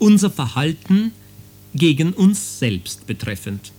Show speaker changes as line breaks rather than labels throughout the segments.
unser Verhalten gegen uns selbst betreffend.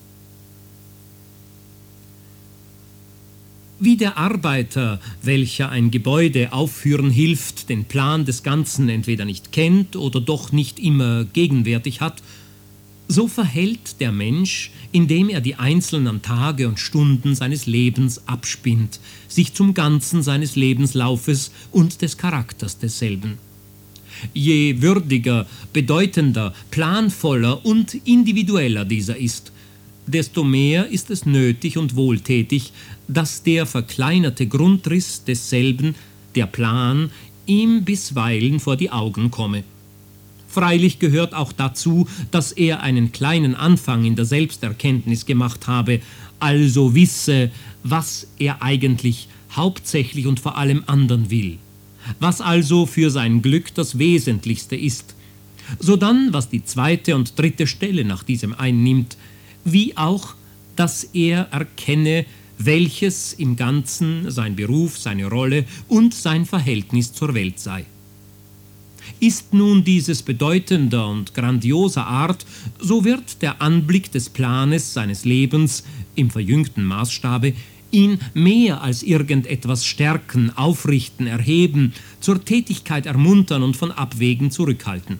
Wie der Arbeiter, welcher ein Gebäude aufführen hilft, den Plan des Ganzen entweder nicht kennt oder doch nicht immer gegenwärtig hat, so verhält der Mensch, indem er die einzelnen Tage und Stunden seines Lebens abspinnt, sich zum Ganzen seines Lebenslaufes und des Charakters desselben. Je würdiger, bedeutender, planvoller und individueller dieser ist, desto mehr ist es nötig und wohltätig, dass der verkleinerte Grundriss desselben, der Plan, ihm bisweilen vor die Augen komme. Freilich gehört auch dazu, dass er einen kleinen Anfang in der Selbsterkenntnis gemacht habe, also wisse, was er eigentlich hauptsächlich und vor allem anderen will, was also für sein Glück das Wesentlichste ist, sodann, was die zweite und dritte Stelle nach diesem einnimmt, wie auch, dass er erkenne, welches im Ganzen sein Beruf, seine Rolle und sein Verhältnis zur Welt sei. Ist nun dieses bedeutender und grandioser Art, so wird der Anblick des Planes seines Lebens im verjüngten Maßstabe ihn mehr als irgendetwas stärken, aufrichten, erheben, zur Tätigkeit ermuntern und von Abwegen zurückhalten.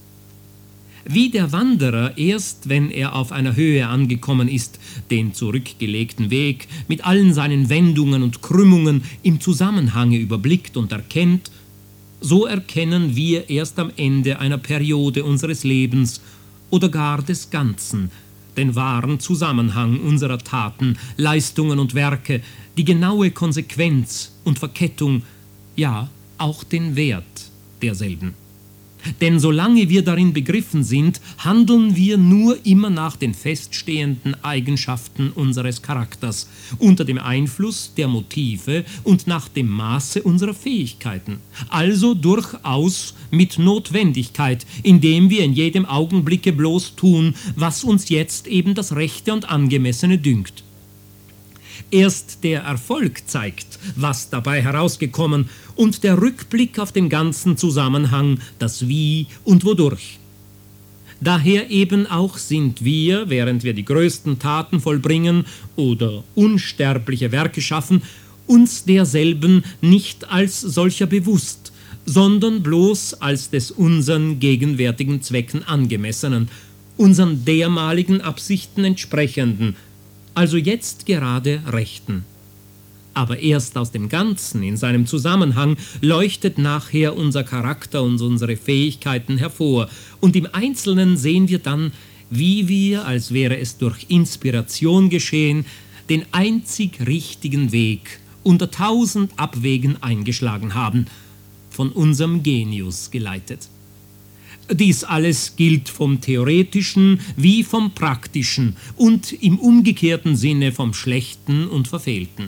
Wie der Wanderer erst, wenn er auf einer Höhe angekommen ist, den zurückgelegten Weg mit allen seinen Wendungen und Krümmungen im Zusammenhange überblickt und erkennt, so erkennen wir erst am Ende einer Periode unseres Lebens oder gar des Ganzen den wahren Zusammenhang unserer Taten, Leistungen und Werke, die genaue Konsequenz und Verkettung, ja, auch den Wert derselben. Denn solange wir darin begriffen sind, handeln wir nur immer nach den feststehenden Eigenschaften unseres Charakters, unter dem Einfluss der Motive und nach dem Maße unserer Fähigkeiten, also durchaus mit Notwendigkeit, indem wir in jedem Augenblicke bloß tun, was uns jetzt eben das Rechte und Angemessene dünkt. Erst der Erfolg zeigt, was dabei herausgekommen, und der Rückblick auf den ganzen Zusammenhang, das Wie und Wodurch. Daher eben auch sind wir, während wir die größten Taten vollbringen oder unsterbliche Werke schaffen, uns derselben nicht als solcher bewusst, sondern bloß als des unseren gegenwärtigen Zwecken angemessenen, unseren dermaligen Absichten entsprechenden, also jetzt gerade rechten. Aber erst aus dem Ganzen, in seinem Zusammenhang, leuchtet nachher unser Charakter und unsere Fähigkeiten hervor, und im Einzelnen sehen wir dann, wie wir, als wäre es durch Inspiration geschehen, den einzig richtigen Weg unter 1000 Abwegen eingeschlagen haben, von unserem Genius geleitet. Dies alles gilt vom Theoretischen wie vom Praktischen und im umgekehrten Sinne vom Schlechten und Verfehlten.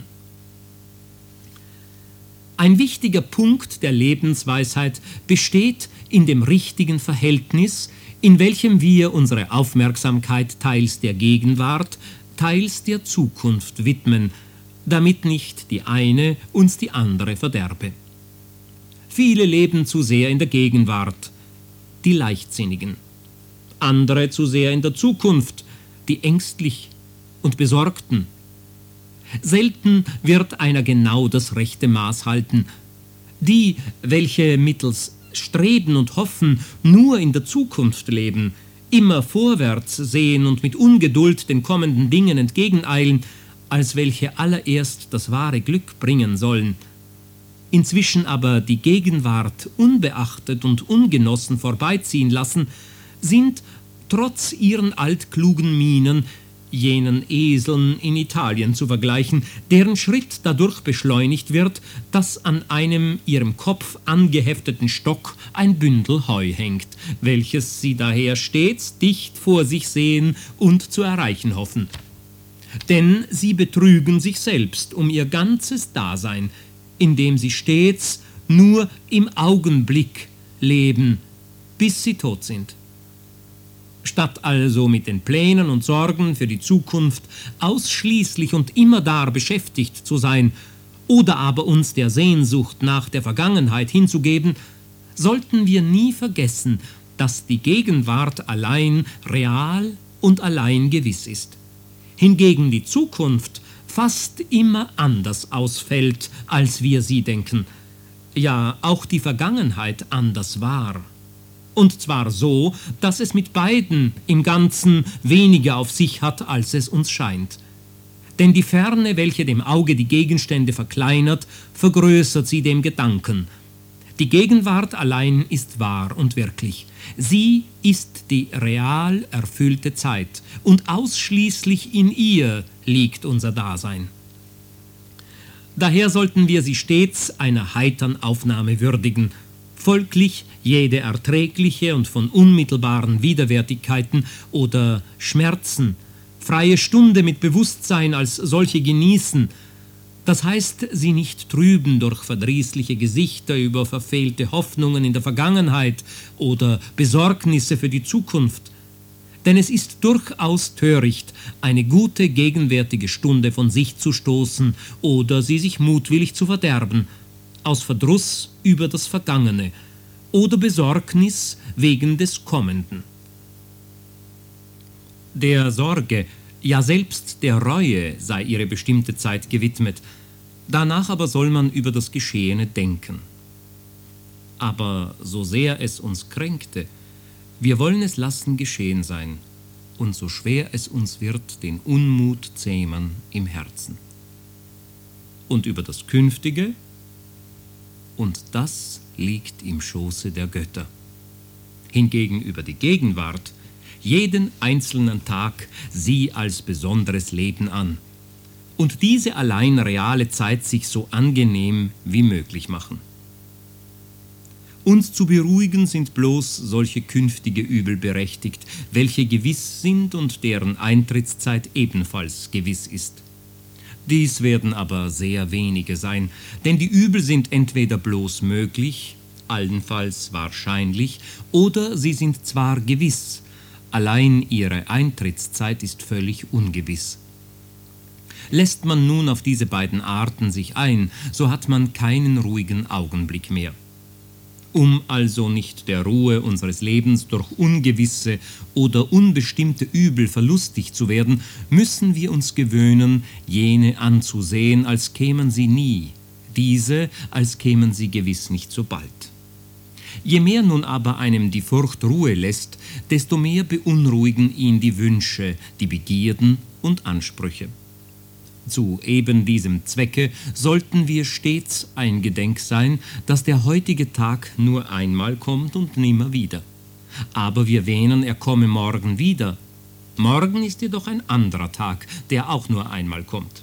Ein wichtiger Punkt der Lebensweisheit besteht in dem richtigen Verhältnis, in welchem wir unsere Aufmerksamkeit teils der Gegenwart, teils der Zukunft widmen, damit nicht die eine uns die andere verderbe. Viele leben zu sehr in der Gegenwart, die Leichtsinnigen, andere zu sehr in der Zukunft, die Ängstlich und Besorgten. Selten wird einer genau das rechte Maß halten. Die, welche mittels Streben und Hoffen nur in der Zukunft leben, immer vorwärts sehen und mit Ungeduld den kommenden Dingen entgegeneilen, als welche allererst das wahre Glück bringen sollen, inzwischen aber die Gegenwart unbeachtet und ungenossen vorbeiziehen lassen, sind trotz ihren altklugen Mienen jenen Eseln in Italien zu vergleichen, deren Schritt dadurch beschleunigt wird, dass an einem ihrem Kopf angehefteten Stock ein Bündel Heu hängt, welches sie daher stets dicht vor sich sehen und zu erreichen hoffen. Denn sie betrügen sich selbst um ihr ganzes Dasein, indem sie stets nur im Augenblick leben, bis sie tot sind. Statt also mit den Plänen und Sorgen für die Zukunft ausschließlich und immerdar beschäftigt zu sein oder aber uns der Sehnsucht nach der Vergangenheit hinzugeben, sollten wir nie vergessen, dass die Gegenwart allein real und allein gewiss ist. Hingegen die Zukunft fast immer anders ausfällt, als wir sie denken, ja auch die Vergangenheit anders war. Und zwar so, dass es mit beiden im Ganzen weniger auf sich hat, als es uns scheint. Denn die Ferne, welche dem Auge die Gegenstände verkleinert, vergrößert sie dem Gedanken. Die Gegenwart allein ist wahr und wirklich. Sie ist die real erfüllte Zeit und ausschließlich in ihr liegt unser Dasein. Daher sollten wir sie stets einer heitern Aufnahme würdigen, folglich jede erträgliche und von unmittelbaren Widerwärtigkeiten oder Schmerzen, freie Stunde mit Bewusstsein als solche genießen, das heißt, sie nicht trüben durch verdrießliche Gesichter über verfehlte Hoffnungen in der Vergangenheit oder Besorgnisse für die Zukunft. Denn es ist durchaus töricht, eine gute gegenwärtige Stunde von sich zu stoßen oder sie sich mutwillig zu verderben, aus Verdruss über das Vergangene oder Besorgnis wegen des Kommenden. Der Sorge, ja selbst der Reue sei ihre bestimmte Zeit gewidmet, danach aber soll man über das Geschehene denken. Aber so sehr es uns kränkte, wir wollen es lassen geschehen sein, und so schwer es uns wird, den Unmut zähmen im Herzen. Und über das Künftige, und das liegt im Schoße der Götter. Hingegen über die Gegenwart, jeden einzelnen Tag sieh als besonderes Leben an und diese allein reale Zeit sich so angenehm wie möglich machen. Uns zu beruhigen sind bloß solche künftige Übel berechtigt, welche gewiss sind und deren Eintrittszeit ebenfalls gewiss ist. Dies werden aber sehr wenige sein, denn die Übel sind entweder bloß möglich, allenfalls wahrscheinlich, oder sie sind zwar gewiss, allein ihre Eintrittszeit ist völlig ungewiss. Lässt man nun auf diese beiden Arten sich ein, so hat man keinen ruhigen Augenblick mehr. Um also nicht der Ruhe unseres Lebens durch ungewisse oder unbestimmte Übel verlustig zu werden, müssen wir uns gewöhnen, jene anzusehen, als kämen sie nie, diese, als kämen sie gewiss nicht so bald. Je mehr nun aber einem die Furcht Ruhe lässt, desto mehr beunruhigen ihn die Wünsche, die Begierden und Ansprüche. Zu eben diesem Zwecke sollten wir stets eingedenk sein, dass der heutige Tag nur einmal kommt und nimmer wieder. Aber wir wähnen, er komme morgen wieder. Morgen ist jedoch ein anderer Tag, der auch nur einmal kommt.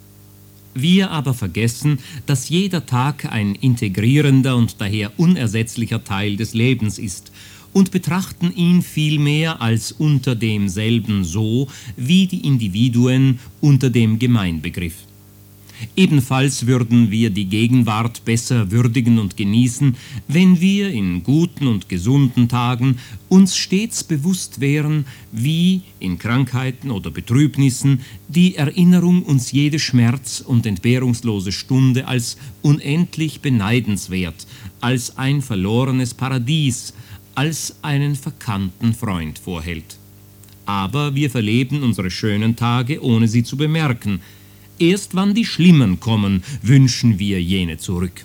Wir aber vergessen, dass jeder Tag ein integrierender und daher unersetzlicher Teil des Lebens ist und betrachten ihn vielmehr als unter demselben so wie die Individuen unter dem Gemeinbegriff. Ebenfalls würden wir die Gegenwart besser würdigen und genießen, wenn wir in guten und gesunden Tagen uns stets bewusst wären, wie in Krankheiten oder Betrübnissen die Erinnerung uns jede Schmerz- und entbehrungslose Stunde als unendlich beneidenswert, als ein verlorenes Paradies, als einen verkannten Freund vorhält. Aber wir verleben unsere schönen Tage, ohne sie zu bemerken. Erst wann die Schlimmen kommen, wünschen wir jene zurück.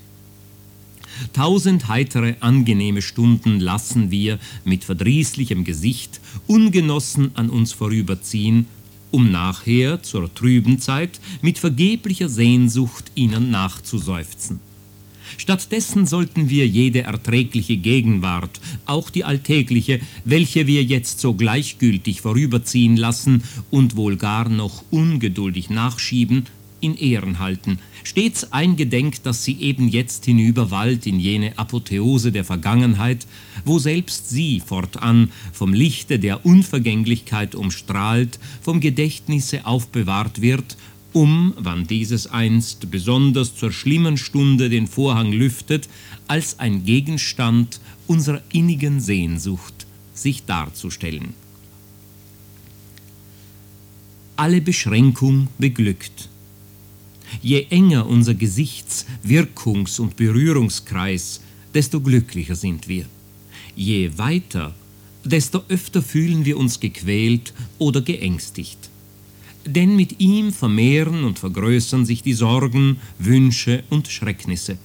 1000 heitere, angenehme Stunden lassen wir mit verdrießlichem Gesicht ungenossen an uns vorüberziehen, um nachher zur trüben Zeit mit vergeblicher Sehnsucht ihnen nachzuseufzen. Stattdessen sollten wir jede erträgliche Gegenwart, auch die alltägliche, welche wir jetzt so gleichgültig vorüberziehen lassen und wohl gar noch ungeduldig nachschieben, in Ehren halten, stets eingedenk, dass sie eben jetzt hinüberwallt in jene Apotheose der Vergangenheit, wo selbst sie fortan vom Lichte der Unvergänglichkeit umstrahlt, vom Gedächtnisse aufbewahrt wird, wann dieses einst besonders zur schlimmen Stunde den Vorhang lüftet, als ein Gegenstand unserer innigen Sehnsucht sich darzustellen. Alle Beschränkung beglückt. Je enger unser Gesichts-, Wirkungs- und Berührungskreis, desto glücklicher sind wir. je weiter, desto öfter fühlen wir uns gequält oder geängstigt. Denn mit ihm vermehren und vergrößern sich die Sorgen, Wünsche und Schrecknisse.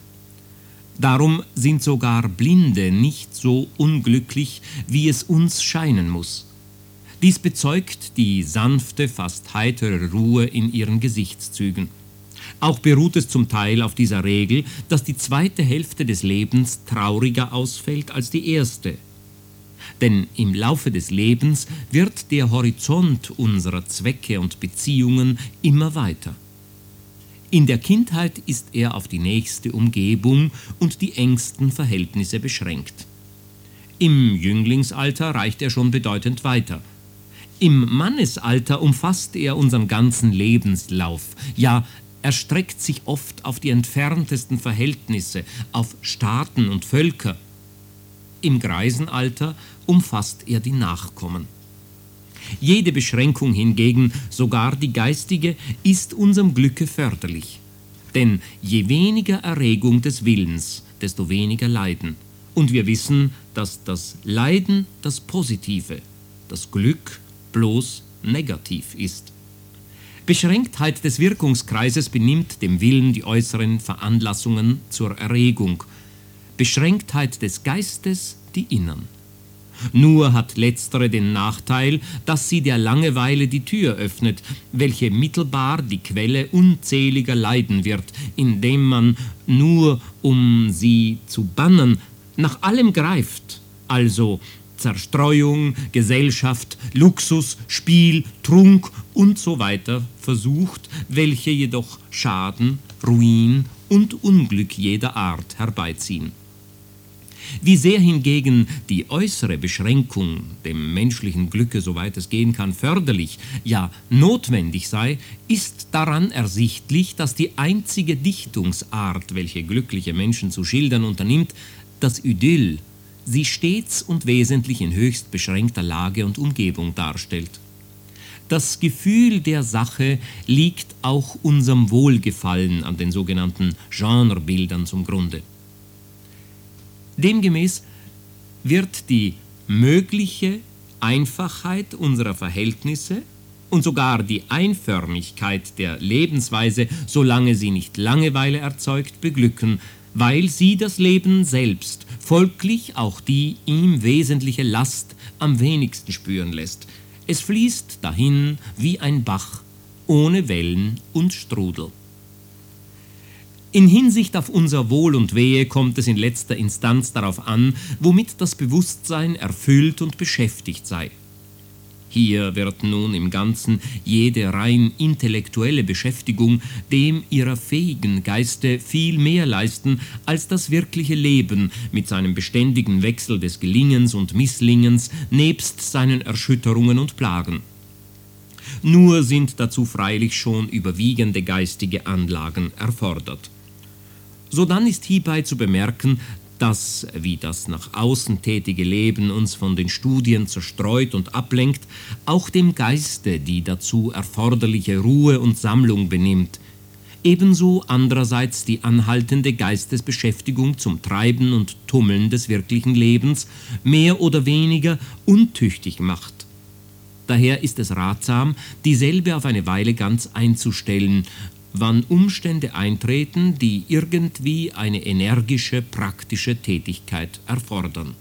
Darum sind sogar Blinde nicht so unglücklich, wie es uns scheinen muss. Dies bezeugt die sanfte, fast heitere Ruhe in ihren Gesichtszügen. Auch beruht es zum Teil auf dieser Regel, dass die zweite Hälfte des Lebens trauriger ausfällt als die erste. Denn im Laufe des Lebens wird der Horizont unserer Zwecke und Beziehungen immer weiter. In der Kindheit ist er auf die nächste Umgebung und die engsten Verhältnisse beschränkt. Im Jünglingsalter reicht er schon bedeutend weiter. Im Mannesalter umfasst er unseren ganzen Lebenslauf, ja, erstreckt sich oft auf die entferntesten Verhältnisse, auf Staaten und Völker. Im Greisenalter umfasst er die Nachkommen. Jede Beschränkung hingegen, sogar die geistige, ist unserem Glücke förderlich. Denn je weniger Erregung des Willens, desto weniger Leiden. Und wir wissen, dass das Leiden das Positive, das Glück bloß negativ ist. Beschränktheit des Wirkungskreises benimmt dem Willen die äußeren Veranlassungen zur Erregung, Beschränktheit des Geistes die innern. Nur hat letztere den Nachteil, dass sie der Langeweile die Tür öffnet, welche mittelbar die Quelle unzähliger Leiden wird, indem man nur, um sie zu bannen, nach allem greift, also Zerstreuung, Gesellschaft, Luxus, Spiel, Trunk und so weiter versucht, welche jedoch Schaden, Ruin und Unglück jeder Art herbeiziehen. Wie sehr hingegen die äußere Beschränkung dem menschlichen Glücke, soweit es gehen kann, förderlich, ja notwendig sei, ist daran ersichtlich, dass die einzige Dichtungsart, welche glückliche Menschen zu schildern unternimmt, das Idyll, sie stets und wesentlich in höchst beschränkter Lage und Umgebung darstellt. Das Gefühl der Sache liegt auch unserem Wohlgefallen an den sogenannten Genrebildern zum Grunde. Demgemäß wird die mögliche Einfachheit unserer Verhältnisse und sogar die Einförmigkeit der Lebensweise, solange sie nicht Langeweile erzeugt, beglücken, weil sie das Leben selbst, folglich auch die ihm wesentliche Last, am wenigsten spüren lässt. Es fließt dahin wie ein Bach, ohne Wellen und Strudel. In Hinsicht auf unser Wohl und Wehe kommt es in letzter Instanz darauf an, womit das Bewusstsein erfüllt und beschäftigt sei. Hier wird nun im Ganzen jede rein intellektuelle Beschäftigung dem ihrer fähigen Geiste viel mehr leisten als das wirkliche Leben mit seinem beständigen Wechsel des Gelingens und Misslingens nebst seinen Erschütterungen und Plagen. Nur sind dazu freilich schon überwiegende geistige Anlagen erfordert. Sodann ist hierbei zu bemerken, dass, wie das nach außen tätige Leben uns von den Studien zerstreut und ablenkt, auch dem Geiste die dazu erforderliche Ruhe und Sammlung benimmt, ebenso andererseits die anhaltende Geistesbeschäftigung zum Treiben und Tummeln des wirklichen Lebens mehr oder weniger untüchtig macht. Daher ist es ratsam, dieselbe auf eine Weile ganz einzustellen, wann Umstände eintreten, die irgendwie eine energische, praktische Tätigkeit erfordern.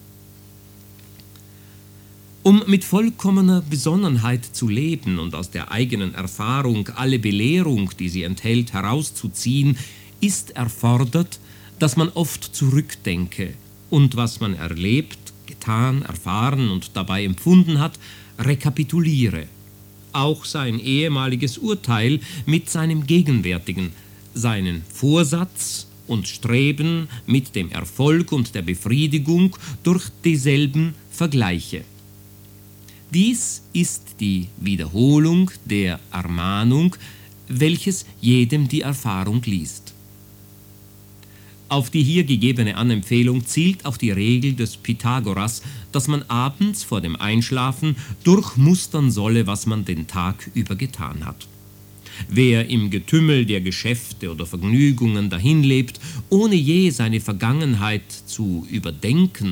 Um mit vollkommener Besonnenheit zu leben und aus der eigenen Erfahrung alle Belehrung, die sie enthält, herauszuziehen, ist erfordert, dass man oft zurückdenke und was man erlebt, getan, erfahren und dabei empfunden hat, rekapituliere. Auch sein ehemaliges Urteil mit seinem gegenwärtigen, seinen Vorsatz und Streben mit dem Erfolg und der Befriedigung durch dieselben vergleiche. Dies ist die Wiederholung der Ermahnung, welches jedem die Erfahrung liest. Auf die hier gegebene Anempfehlung zielt auch die Regel des Pythagoras, dass man abends vor dem Einschlafen durchmustern solle, was man den Tag über getan hat. Wer im Getümmel der Geschäfte oder Vergnügungen dahinlebt, ohne je seine Vergangenheit zu überdenken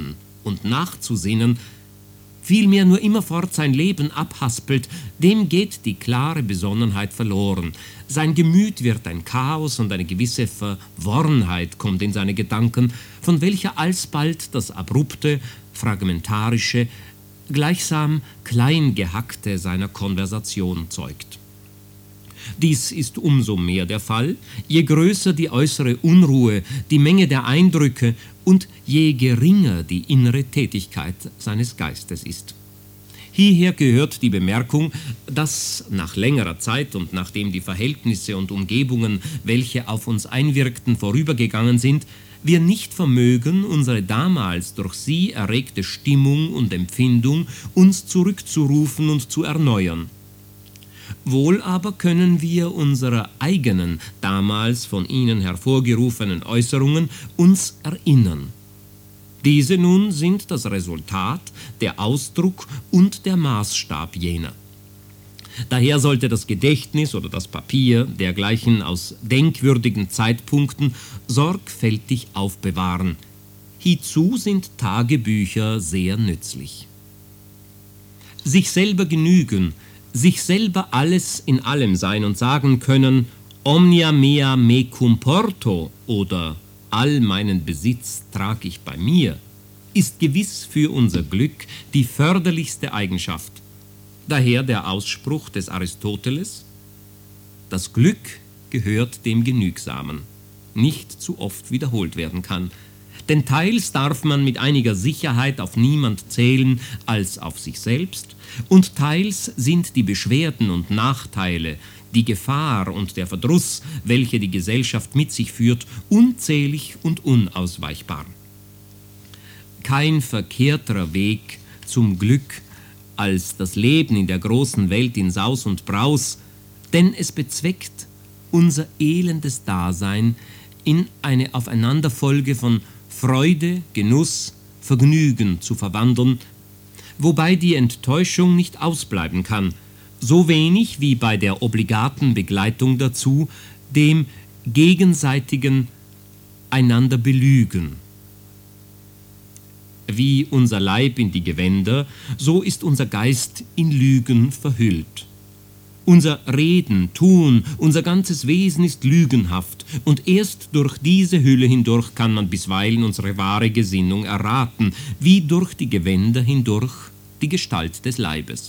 und nachzusinnen, vielmehr nur immerfort sein Leben abhaspelt, dem geht die klare Besonnenheit verloren. Sein Gemüt wird ein Chaos und eine gewisse Verworrenheit kommt in seine Gedanken, von welcher alsbald das abrupte, fragmentarische, gleichsam kleingehackte seiner Konversation zeugt. Dies ist umso mehr der Fall, je größer die äußere Unruhe, die Menge der Eindrücke und je geringer die innere Tätigkeit seines Geistes ist. Hierher gehört die Bemerkung, dass nach längerer Zeit und nachdem die Verhältnisse und Umgebungen, welche auf uns einwirkten, vorübergegangen sind, wir nicht vermögen, unsere damals durch sie erregte Stimmung und Empfindung uns zurückzurufen und zu erneuern. Wohl aber können wir unserer eigenen, damals von ihnen hervorgerufenen Äußerungen uns erinnern. Diese nun sind das Resultat, der Ausdruck und der Maßstab jener. Daher sollte das Gedächtnis oder das Papier dergleichen aus denkwürdigen Zeitpunkten sorgfältig aufbewahren. Hiezu sind Tagebücher sehr nützlich. Sich selber genügen, sich selber alles in allem sein und sagen können, omnia mea mecum porto oder all meinen Besitz trag ich bei mir, ist gewiss für unser Glück die förderlichste Eigenschaft. Daher der Ausspruch des Aristoteles, das Glück gehört dem Genügsamen, nicht zu oft wiederholt werden kann. Denn teils darf man mit einiger Sicherheit auf niemand zählen als auf sich selbst, und teils sind die Beschwerden und Nachteile, die Gefahr und der Verdruss, welche die Gesellschaft mit sich führt, unzählig und unausweichbar. Kein verkehrterer Weg zum Glück als das Leben in der großen Welt in Saus und Braus, denn es bezweckt unser elendes Dasein in eine Aufeinanderfolge von Freude, Genuss, Vergnügen zu verwandeln, wobei die Enttäuschung nicht ausbleiben kann, so wenig wie bei der obligaten Begleitung dazu, dem gegenseitigen einander belügen. Wie unser Leib in die Gewänder, so ist unser Geist in Lügen verhüllt. Unser Reden, Tun, unser ganzes Wesen ist lügenhaft, und erst durch diese Hülle hindurch kann man bisweilen unsere wahre Gesinnung erraten, wie durch die Gewänder hindurch die Gestalt des Leibes.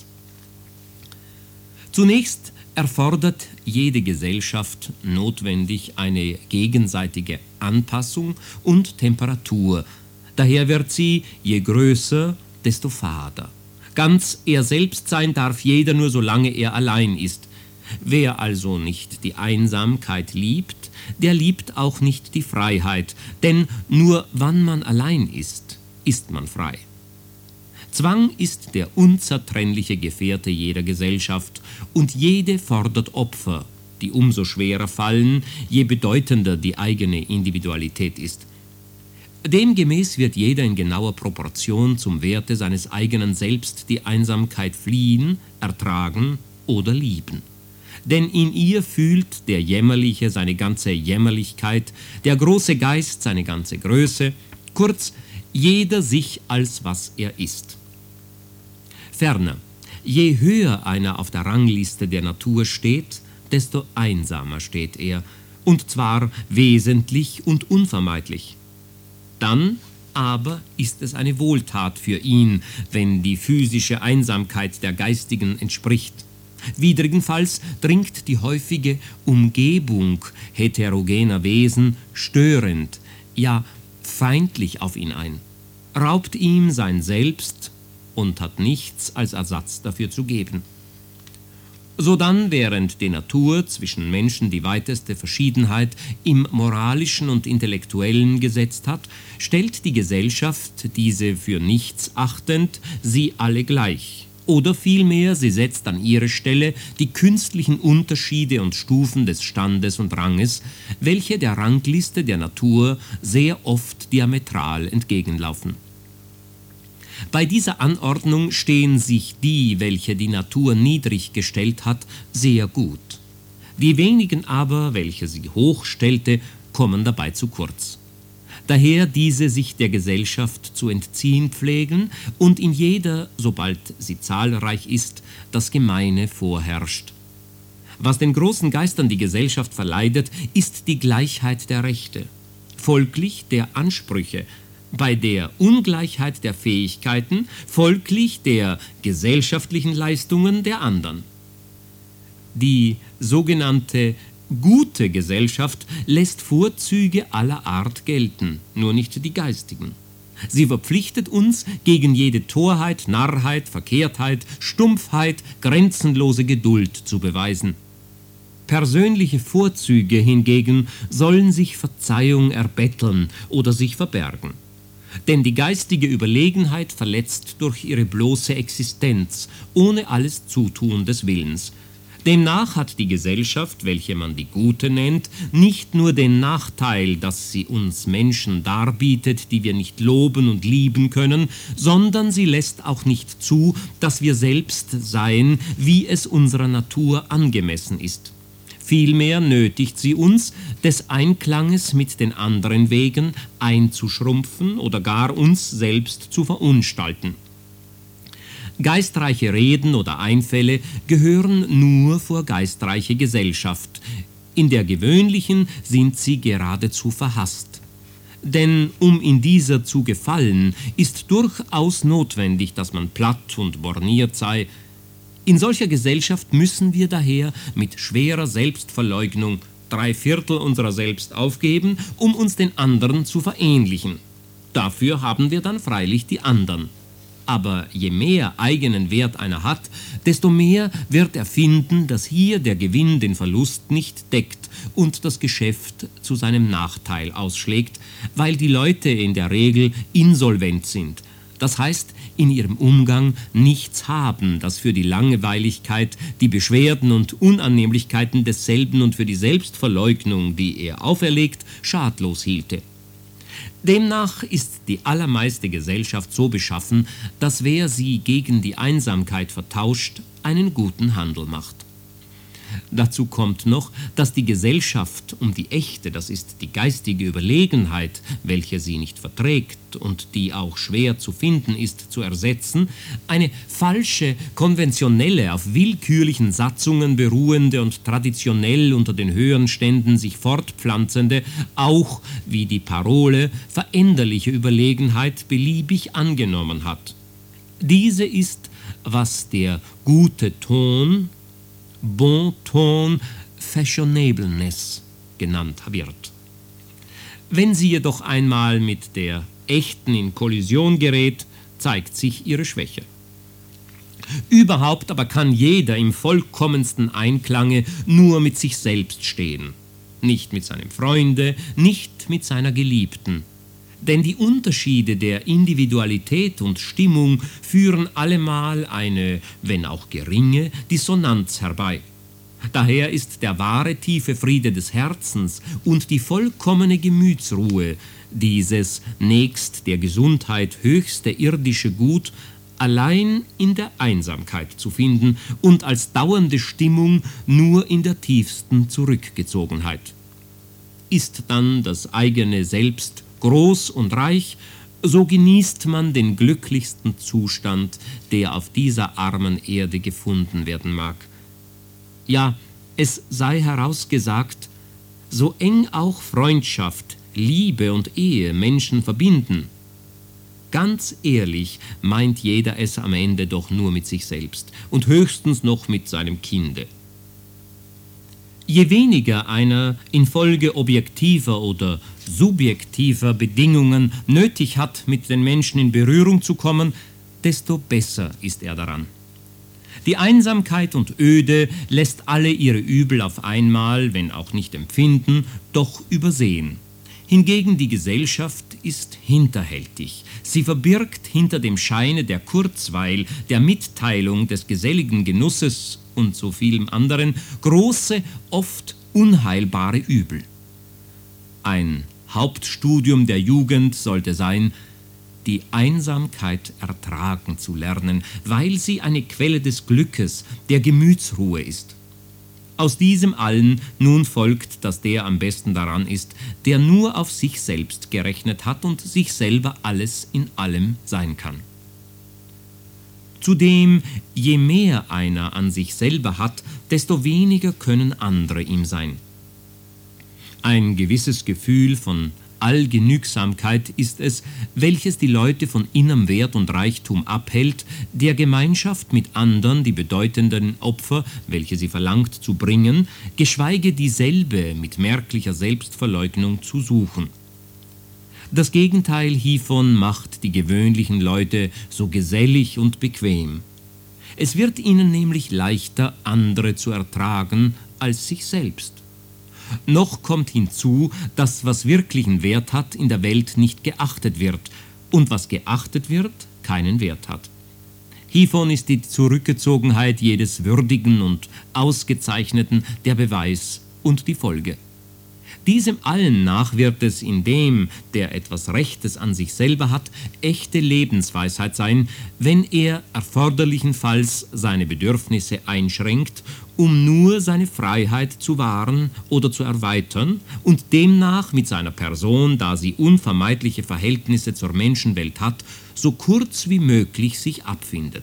Zunächst erfordert jede Gesellschaft notwendig eine gegenseitige Anpassung und Temperatur. Daher wird sie, je größer, desto fader. Ganz er selbst sein darf jeder nur, solange er allein ist. Wer also nicht die Einsamkeit liebt, der liebt auch nicht die Freiheit, denn nur wann man allein ist, ist man frei. Zwang ist der unzertrennliche Gefährte jeder Gesellschaft, und jede fordert Opfer, die umso schwerer fallen, je bedeutender die eigene Individualität ist. Demgemäß wird jeder in genauer Proportion zum Werte seines eigenen Selbst die Einsamkeit fliehen, ertragen oder lieben. Denn in ihr fühlt der Jämmerliche seine ganze Jämmerlichkeit, der große Geist seine ganze Größe, kurz, jeder sich als was er ist. Ferner, je höher einer auf der Rangliste der Natur steht, desto einsamer steht er, und zwar wesentlich und unvermeidlich. Dann aber ist es eine Wohltat für ihn, wenn die physische Einsamkeit der geistigen entspricht. Widrigenfalls dringt die häufige Umgebung heterogener Wesen störend, ja feindlich auf ihn ein, raubt ihm sein Selbst und hat nichts als Ersatz dafür zu geben. Sodann, während die Natur zwischen Menschen die weiteste Verschiedenheit im Moralischen und Intellektuellen gesetzt hat, stellt die Gesellschaft diese für nichts achtend sie alle gleich. Oder vielmehr, sie setzt an ihre Stelle die künstlichen Unterschiede und Stufen des Standes und Ranges, welche der Rangliste der Natur sehr oft diametral entgegenlaufen. Bei dieser Anordnung stehen sich die, welche die Natur niedrig gestellt hat, sehr gut. Die wenigen aber, welche sie hoch stellte, kommen dabei zu kurz. daher diese sich der Gesellschaft zu entziehen pflegen und in jeder, sobald sie zahlreich ist, das Gemeine vorherrscht. Was den großen Geistern die Gesellschaft verleidet, ist die Gleichheit der Rechte, folglich der Ansprüche, bei der Ungleichheit der Fähigkeiten, folglich der gesellschaftlichen Leistungen der anderen. Die sogenannte gute Gesellschaft lässt Vorzüge aller Art gelten, nur nicht die geistigen. Sie verpflichtet uns, gegen jede Torheit, Narrheit, Verkehrtheit, Stumpfheit grenzenlose Geduld zu beweisen. Persönliche Vorzüge hingegen sollen sich Verzeihung erbetteln oder sich verbergen. Denn die geistige Überlegenheit verletzt durch ihre bloße Existenz, ohne alles Zutun des Willens. Demnach hat die Gesellschaft, welche man die Gute nennt, nicht nur den Nachteil, dass sie uns Menschen darbietet, die wir nicht loben und lieben können, sondern sie lässt auch nicht zu, dass wir selbst seien, wie es unserer Natur angemessen ist. Vielmehr nötigt sie uns, des Einklanges mit den anderen wegen einzuschrumpfen oder gar uns selbst zu verunstalten. Geistreiche Reden oder Einfälle gehören nur vor geistreiche Gesellschaft. In der gewöhnlichen sind sie geradezu verhasst. Denn um in dieser zu gefallen, ist durchaus notwendig, dass man platt und borniert sei. In solcher Gesellschaft müssen wir daher mit schwerer Selbstverleugnung 3/4 unserer selbst aufgeben, um uns den anderen zu verähnlichen. Dafür haben wir dann freilich die anderen. Aber je mehr eigenen Wert einer hat, desto mehr wird er finden, dass hier der Gewinn den Verlust nicht deckt und das Geschäft zu seinem Nachteil ausschlägt, weil die Leute in der Regel insolvent sind. Das heißt, in ihrem Umgang nichts haben, das für die Langweiligkeit, die Beschwerden und Unannehmlichkeiten desselben und für die Selbstverleugnung, die er auferlegt, schadlos hielte. Demnach ist die allermeiste Gesellschaft so beschaffen, dass wer sie gegen die Einsamkeit vertauscht, einen guten Handel macht. Dazu kommt noch, dass die Gesellschaft um die echte, das ist die geistige Überlegenheit, welche sie nicht verträgt und die auch schwer zu finden ist, zu ersetzen, eine falsche, konventionelle, auf willkürlichen Satzungen beruhende und traditionell unter den höheren Ständen sich fortpflanzende, auch wie die Parole veränderliche Überlegenheit beliebig angenommen hat. Diese ist, was der gute Ton, Bon Ton, Fashionableness genannt wird. Wenn sie jedoch einmal mit der echten in Kollision gerät, zeigt sich ihre Schwäche. Überhaupt aber kann jeder im vollkommensten Einklange nur mit sich selbst stehen, nicht mit seinem Freunde, nicht mit seiner Geliebten. Denn die Unterschiede der Individualität und Stimmung führen allemal eine, wenn auch geringe, Dissonanz herbei. Daher ist der wahre tiefe Friede des Herzens und die vollkommene Gemütsruhe, dieses nächst der Gesundheit höchste irdische Gut, allein in der Einsamkeit zu finden und als dauernde Stimmung nur in der tiefsten Zurückgezogenheit. Ist dann das eigene Selbst groß und reich, so genießt man den glücklichsten Zustand, der auf dieser armen Erde gefunden werden mag. Ja, es sei herausgesagt, so eng auch Freundschaft, Liebe und Ehe Menschen verbinden, ganz ehrlich meint jeder es am Ende doch nur mit sich selbst und höchstens noch mit seinem Kinde. Je weniger einer infolge objektiver oder subjektiver Bedingungen nötig hat, mit den Menschen in Berührung zu kommen, desto besser ist er daran. Die Einsamkeit und Öde lässt alle ihre Übel auf einmal, wenn auch nicht empfinden, doch übersehen. Hingegen die Gesellschaft ist hinterhältig. Sie verbirgt hinter dem Scheine der Kurzweil, der Mitteilung, des geselligen Genusses und so vielem anderen große, oft unheilbare Übel. Ein Hauptstudium der Jugend sollte sein, die Einsamkeit ertragen zu lernen, weil sie eine Quelle des Glückes, der Gemütsruhe ist. Aus diesem allen nun folgt, dass der am besten daran ist, der nur auf sich selbst gerechnet hat und sich selber alles in allem sein kann. Zudem, je mehr einer an sich selber hat, desto weniger können andere ihm sein. Ein gewisses Gefühl von Allgenügsamkeit ist es, welches die Leute von innerem Wert und Reichtum abhält, der Gemeinschaft mit andern die bedeutenden Opfer, welche sie verlangt, zu bringen, geschweige dieselbe mit merklicher Selbstverleugnung zu suchen. Das Gegenteil hiervon macht die gewöhnlichen Leute so gesellig und bequem. Es wird ihnen nämlich leichter, andere zu ertragen, als sich selbst. Noch kommt hinzu, dass was wirklichen Wert hat, in der Welt nicht geachtet wird und was geachtet wird, keinen Wert hat. Hiervon ist die Zurückgezogenheit jedes Würdigen und Ausgezeichneten der Beweis und die Folge. Diesem allen nach wird es in dem, der etwas Rechtes an sich selber hat, echte Lebensweisheit sein, wenn er erforderlichenfalls seine Bedürfnisse einschränkt, um nur seine Freiheit zu wahren oder zu erweitern und demnach mit seiner Person, da sie unvermeidliche Verhältnisse zur Menschenwelt hat, so kurz wie möglich sich abfindet.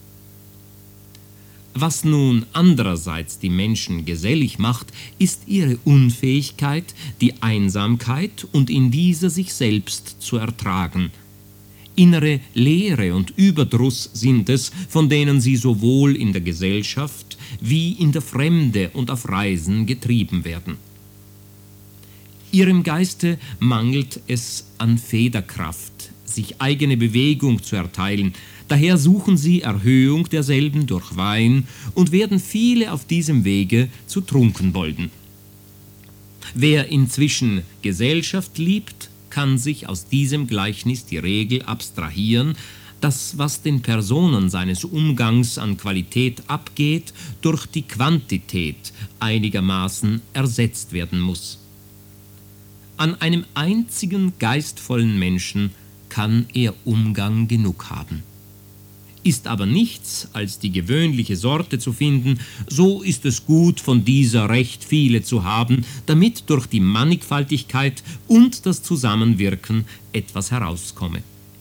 Was nun andererseits die Menschen gesellig macht, ist ihre Unfähigkeit, die Einsamkeit und in dieser sich selbst zu ertragen. Innere Leere und Überdruss sind es, von denen sie sowohl in der Gesellschaft wie in der Fremde und auf Reisen getrieben werden. Ihrem Geiste mangelt es an Federkraft, sich eigene Bewegung zu erteilen. Daher suchen sie Erhöhung derselben durch Wein und werden viele auf diesem Wege zu Trunkenbolden. Wer inzwischen Gesellschaft liebt, kann sich aus diesem Gleichnis die Regel abstrahieren, dass was den Personen seines Umgangs an Qualität abgeht, durch die Quantität einigermaßen ersetzt werden muss. An einem einzigen geistvollen Menschen kann er Umgang genug haben. Ist aber nichts als die gewöhnliche Sorte zu finden, so ist es gut, von dieser recht viele zu haben, damit durch die Mannigfaltigkeit und das Zusammenwirken etwas herauskomme.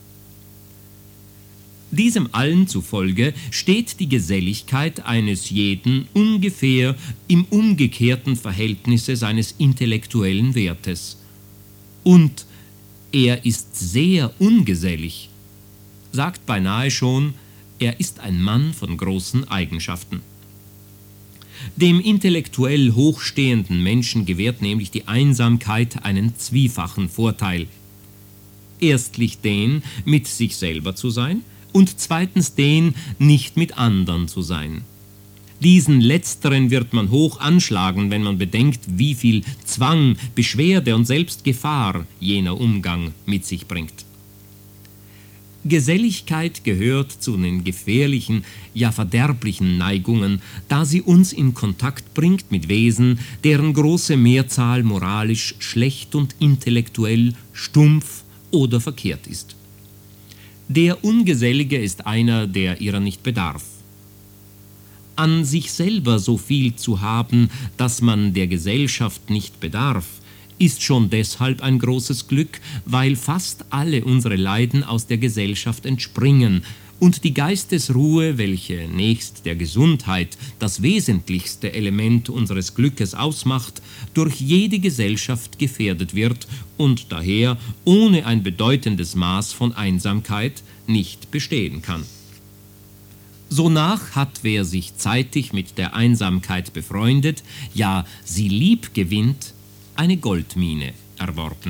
Diesem allen zufolge steht die Geselligkeit eines jeden ungefähr im umgekehrten Verhältnisse seines intellektuellen Wertes. Und er ist sehr ungesellig, sagt beinahe schon, er ist ein Mann von großen Eigenschaften. Dem intellektuell hochstehenden Menschen gewährt nämlich die Einsamkeit einen zwiefachen Vorteil. Erstlich den, mit sich selber zu sein, und zweitens den, nicht mit anderen zu sein. Diesen letzteren wird man hoch anschlagen, wenn man bedenkt, wie viel Zwang, Beschwerde und selbst Gefahr jener Umgang mit sich bringt. Geselligkeit gehört zu den gefährlichen, ja verderblichen Neigungen, da sie uns in Kontakt bringt mit Wesen, deren große Mehrzahl moralisch schlecht und intellektuell stumpf oder verkehrt ist. Der Ungesellige ist einer, der ihrer nicht bedarf. An sich selber so viel zu haben, dass man der Gesellschaft nicht bedarf, ist schon deshalb ein großes Glück, weil fast alle unsere Leiden aus der Gesellschaft entspringen und die Geistesruhe, welche nächst der Gesundheit das wesentlichste Element unseres Glückes ausmacht, durch jede Gesellschaft gefährdet wird und daher ohne ein bedeutendes Maß von Einsamkeit nicht bestehen kann. Sonach hat wer sich zeitig mit der Einsamkeit befreundet, ja sie lieb gewinnt, eine Goldmine erworben.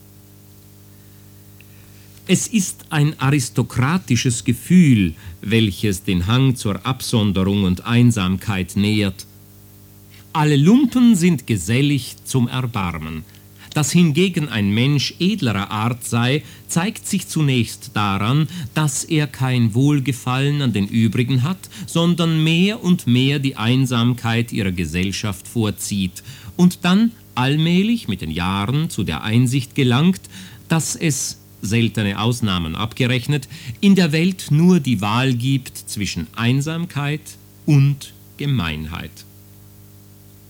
Es ist ein aristokratisches Gefühl, welches den Hang zur Absonderung und Einsamkeit nähert. Alle Lumpen sind gesellig zum Erbarmen. Dass hingegen ein Mensch edlerer Art sei, zeigt sich zunächst daran, dass er kein Wohlgefallen an den übrigen hat, sondern mehr und mehr die Einsamkeit ihrer Gesellschaft vorzieht und dann allmählich mit den Jahren zu der Einsicht gelangt, dass es, seltene Ausnahmen abgerechnet, in der Welt nur die Wahl gibt zwischen Einsamkeit und Gemeinheit.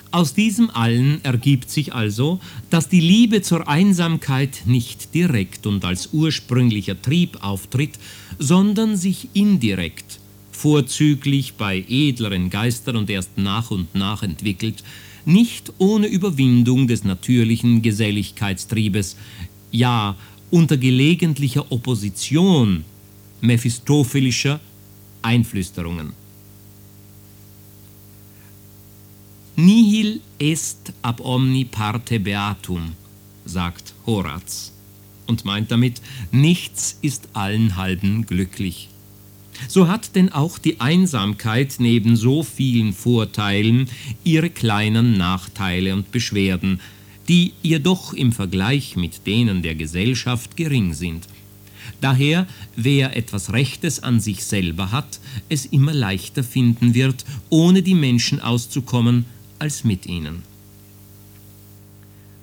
Aus diesem allen ergibt sich also, dass die Liebe zur Einsamkeit nicht direkt und als ursprünglicher Trieb auftritt, sondern sich indirekt, vorzüglich bei edleren Geistern und erst nach und nach entwickelt, nicht ohne Überwindung des natürlichen Geselligkeitstriebes, ja unter gelegentlicher Opposition mephistophelischer Einflüsterungen. Nihil est ab omni parte beatum, sagt Horaz, und meint damit, nichts ist allenthalben glücklich. So hat denn auch die Einsamkeit neben so vielen Vorteilen ihre kleinen Nachteile und Beschwerden, die jedoch im Vergleich mit denen der Gesellschaft gering sind. Daher, wer etwas Rechtes an sich selber hat, es immer leichter finden wird, ohne die Menschen auszukommen, als mit ihnen.